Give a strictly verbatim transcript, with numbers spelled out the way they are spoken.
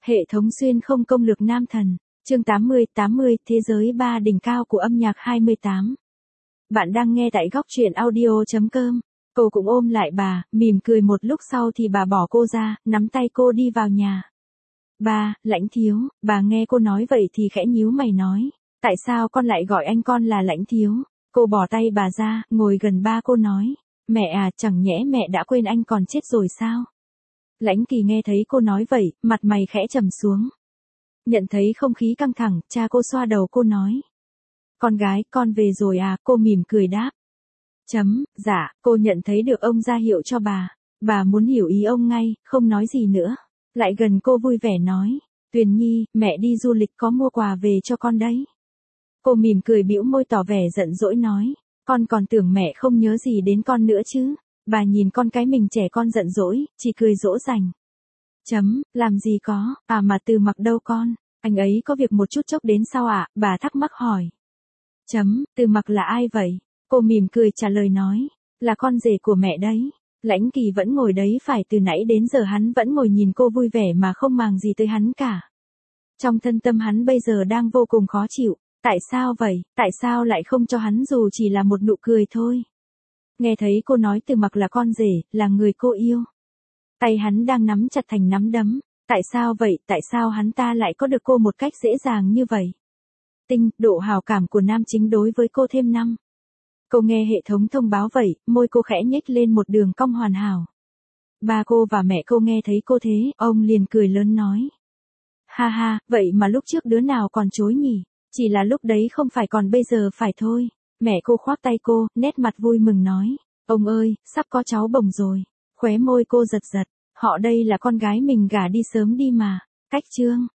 Hệ thống xuyên không công lược nam thần. Chương tám mươi, tám mươi, thế giới ba đỉnh cao của âm nhạc hai mươi tám. Bạn đang nghe tại góc truyện audio.com. Cô cũng ôm lại bà, mỉm cười một lúc sau thì bà bỏ cô ra, nắm tay cô đi vào nhà. Ba, Lãnh Thiếu, bà nghe cô nói vậy thì khẽ nhíu mày nói. Tại sao con lại gọi anh con là Lãnh Thiếu? Cô bỏ tay bà ra, ngồi gần ba cô nói. Mẹ à, chẳng nhẽ mẹ đã quên anh còn chết rồi sao? Lãnh Kỳ nghe thấy cô nói vậy, mặt mày khẽ trầm xuống. Nhận thấy không khí căng thẳng, cha cô xoa đầu cô nói. Con gái, con về rồi à, cô mỉm cười đáp. Chấm, dạ, cô nhận thấy được ông ra hiệu cho bà. Bà muốn hiểu ý ông ngay, không nói gì nữa. Lại gần cô vui vẻ nói. Tuyền Nhi, mẹ đi du lịch có mua quà về cho con đấy. Cô mỉm cười bĩu môi tỏ vẻ giận dỗi nói. Con còn tưởng mẹ không nhớ gì đến con nữa chứ. Bà nhìn con cái mình trẻ con giận dỗi, chỉ cười dỗ dành. Chấm, làm gì có, à mà Từ Mặc đâu con, anh ấy có việc một chút chốc đến sao ạ, à? Bà thắc mắc hỏi. Chấm, Từ Mặc là ai vậy? Cô mỉm cười trả lời nói, là con rể của mẹ đấy. Lãnh Kỳ vẫn ngồi đấy phải từ nãy đến giờ hắn vẫn ngồi nhìn cô vui vẻ mà không màng gì tới hắn cả. Trong thân tâm hắn bây giờ đang vô cùng khó chịu, tại sao vậy, tại sao lại không cho hắn dù chỉ là một nụ cười thôi? Nghe thấy cô nói Từ Mặc là con rể, là người cô yêu. Tay hắn đang nắm chặt thành nắm đấm. Tại sao vậy, tại sao hắn ta lại có được cô một cách dễ dàng như vậy? Tinh, độ hào cảm của nam chính đối với cô thêm năm. Cô nghe hệ thống thông báo vậy, môi cô khẽ nhếch lên một đường cong hoàn hảo. Ba cô và mẹ cô nghe thấy cô thế, ông liền cười lớn nói. Ha ha, vậy mà lúc trước đứa nào còn chối nhỉ? Chỉ là lúc đấy không phải còn bây giờ phải thôi. Mẹ cô khoác tay cô, nét mặt vui mừng nói. Ông ơi, sắp có cháu bồng rồi. Khóe môi cô giật giật. Họ đây là con gái mình gả đi sớm đi mà. Cách chương.